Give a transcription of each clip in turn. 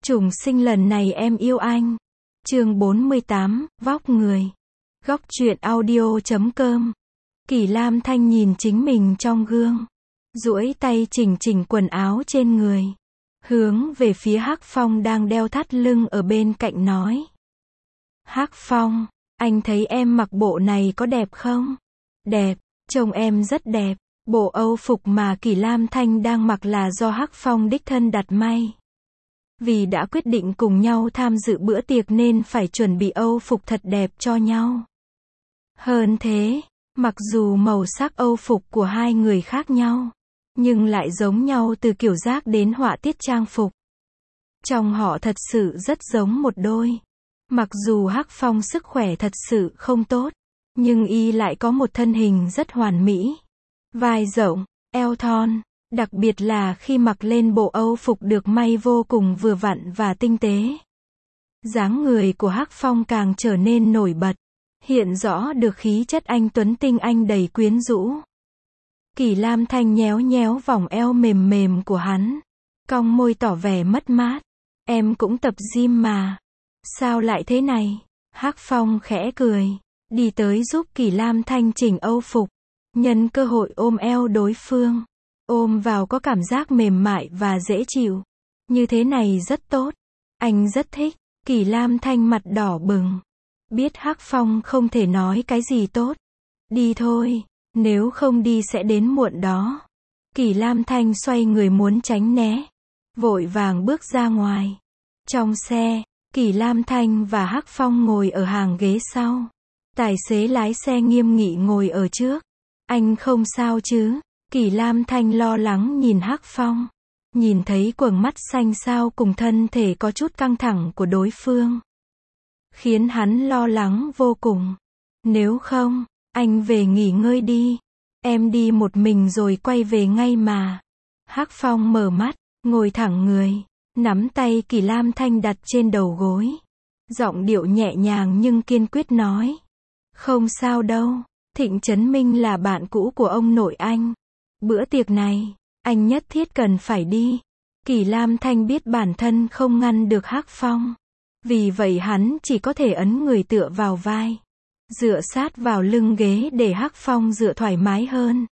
Trùng sinh lần này em yêu anh. Chương 48, vóc người. Góc truyện audio.com. Kỳ Lam Thanh nhìn chính mình trong gương, duỗi tay chỉnh chỉnh quần áo trên người, hướng về phía Hắc Phong đang đeo thắt lưng ở bên cạnh nói. Hắc Phong, anh thấy em mặc bộ này có đẹp không? Đẹp, trông em rất đẹp. Bộ Âu phục mà Kỳ Lam Thanh đang mặc là do Hắc Phong đích thân đặt may. Vì đã quyết định cùng nhau tham dự bữa tiệc nên phải chuẩn bị Âu phục thật đẹp cho nhau. Hơn thế, mặc dù màu sắc Âu phục của hai người khác nhau, nhưng lại giống nhau từ kiểu dáng đến họa tiết trang phục. Trông họ thật sự rất giống một đôi. Mặc dù Hắc Phong sức khỏe thật sự không tốt, nhưng y lại có một thân hình rất hoàn mỹ. Vai rộng, eo thon, đặc biệt là khi mặc lên bộ Âu phục được may vô cùng vừa vặn và tinh tế. Dáng người của Hắc Phong càng trở nên nổi bật, hiện rõ được khí chất anh tuấn tinh anh đầy quyến rũ. Kỳ Lam Thanh nhéo nhéo vòng eo mềm mềm của hắn, cong môi tỏ vẻ mất mát. Em cũng tập gym mà. Sao lại thế này? Hắc Phong khẽ cười, đi tới giúp Kỳ Lam Thanh chỉnh Âu phục, nhân cơ hội ôm eo đối phương. Ôm vào có cảm giác mềm mại và dễ chịu. Như thế này rất tốt. Anh rất thích. Kỳ Lam Thanh mặt đỏ bừng. Biết Hắc Phong không thể nói cái gì tốt. Đi thôi, nếu không đi sẽ đến muộn đó. Kỳ Lam Thanh xoay người muốn tránh né, vội vàng bước ra ngoài. Trong xe, Kỳ Lam Thanh và Hắc Phong ngồi ở hàng ghế sau. Tài xế lái xe nghiêm nghị ngồi ở trước. Anh không sao chứ? Kỳ Lam Thanh lo lắng nhìn Hắc Phong. Nhìn thấy quầng mắt xanh xao cùng thân thể có chút căng thẳng của đối phương, khiến hắn lo lắng vô cùng. Nếu không, anh về nghỉ ngơi đi. Em đi một mình rồi quay về ngay mà. Hắc Phong mở mắt, ngồi thẳng người, nắm tay Kỳ Lam Thanh đặt trên đầu gối. Giọng điệu nhẹ nhàng nhưng kiên quyết nói. Không sao đâu, Thịnh Chấn Minh là bạn cũ của ông nội anh. Bữa tiệc này, anh nhất thiết cần phải đi. Kỳ Lam Thanh biết bản thân không ngăn được Hắc Phong. Vì vậy hắn chỉ có thể ấn người tựa vào vai, dựa sát vào lưng ghế để Hắc Phong dựa thoải mái hơn.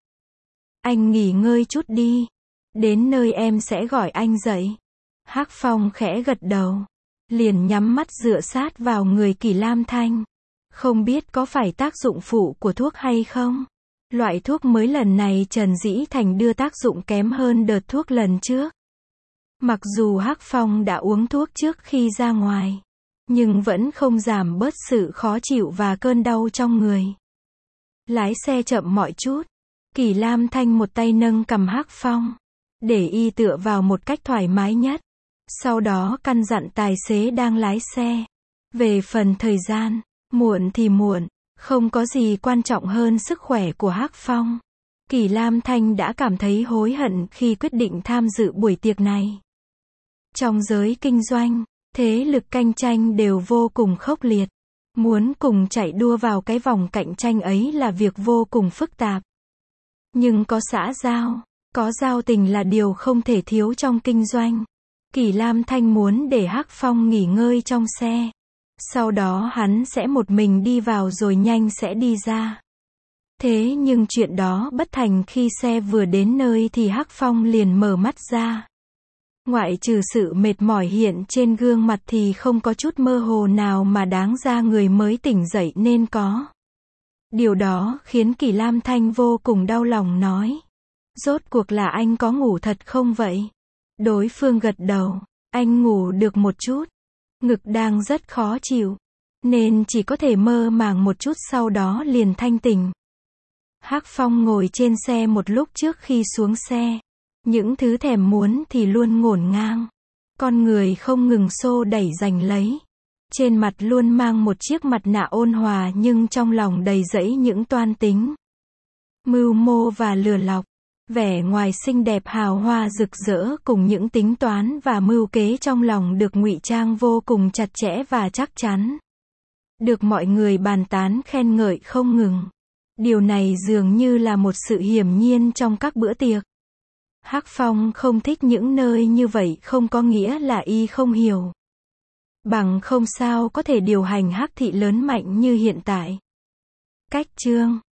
Anh nghỉ ngơi chút đi. Đến nơi em sẽ gọi anh dậy. Hắc Phong khẽ gật đầu, liền nhắm mắt dựa sát vào người Kỳ Lam Thanh. Không biết có phải tác dụng phụ của thuốc hay không? Loại thuốc mới lần này Trần Dĩ Thành đưa tác dụng kém hơn đợt thuốc lần trước. Mặc dù Hắc Phong đã uống thuốc trước khi ra ngoài, nhưng vẫn không giảm bớt sự khó chịu và cơn đau trong người. Lái xe chậm mọi chút. Kỳ Lam Thanh một tay nâng cằm Hắc Phong, để y tựa vào một cách thoải mái nhất. Sau đó căn dặn tài xế đang lái xe. Về phần thời gian, muộn thì muộn, không có gì quan trọng hơn sức khỏe của Hắc Phong. Kỳ Lam Thanh đã cảm thấy hối hận khi quyết định tham dự buổi tiệc này. Trong giới kinh doanh, thế lực cạnh tranh đều vô cùng khốc liệt. Muốn cùng chạy đua vào cái vòng cạnh tranh ấy là việc vô cùng phức tạp. Nhưng có xã giao, có giao tình là điều không thể thiếu trong kinh doanh. Kỳ Lam Thanh muốn để Hắc Phong nghỉ ngơi trong xe. Sau đó hắn sẽ một mình đi vào rồi nhanh sẽ đi ra. Thế nhưng chuyện đó bất thành khi xe vừa đến nơi thì Hắc Phong liền mở mắt ra. Ngoại trừ sự mệt mỏi hiện trên gương mặt thì không có chút mơ hồ nào mà đáng ra người mới tỉnh dậy nên có. Điều đó khiến Kỳ Lam Thanh vô cùng đau lòng nói. Rốt cuộc là anh có ngủ thật không vậy? Đối phương gật đầu. Anh ngủ được một chút. Ngực đang rất khó chịu, nên chỉ có thể mơ màng một chút sau đó liền thanh tỉnh. Hắc Phong ngồi trên xe một lúc trước khi xuống xe. Những thứ thèm muốn thì luôn ngổn ngang. Con người không ngừng xô đẩy giành lấy. Trên mặt luôn mang một chiếc mặt nạ ôn hòa nhưng trong lòng đầy rẫy những toan tính, mưu mô và lừa lọc. Vẻ ngoài xinh đẹp hào hoa rực rỡ cùng những tính toán và mưu kế trong lòng được ngụy trang vô cùng chặt chẽ và chắc chắn. Được mọi người bàn tán khen ngợi không ngừng. Điều này dường như là một sự hiển nhiên trong các bữa tiệc. Hắc Phong không thích những nơi như vậy không có nghĩa là y không hiểu. Bằng không sao có thể điều hành Hắc thị lớn mạnh như hiện tại. Cách chương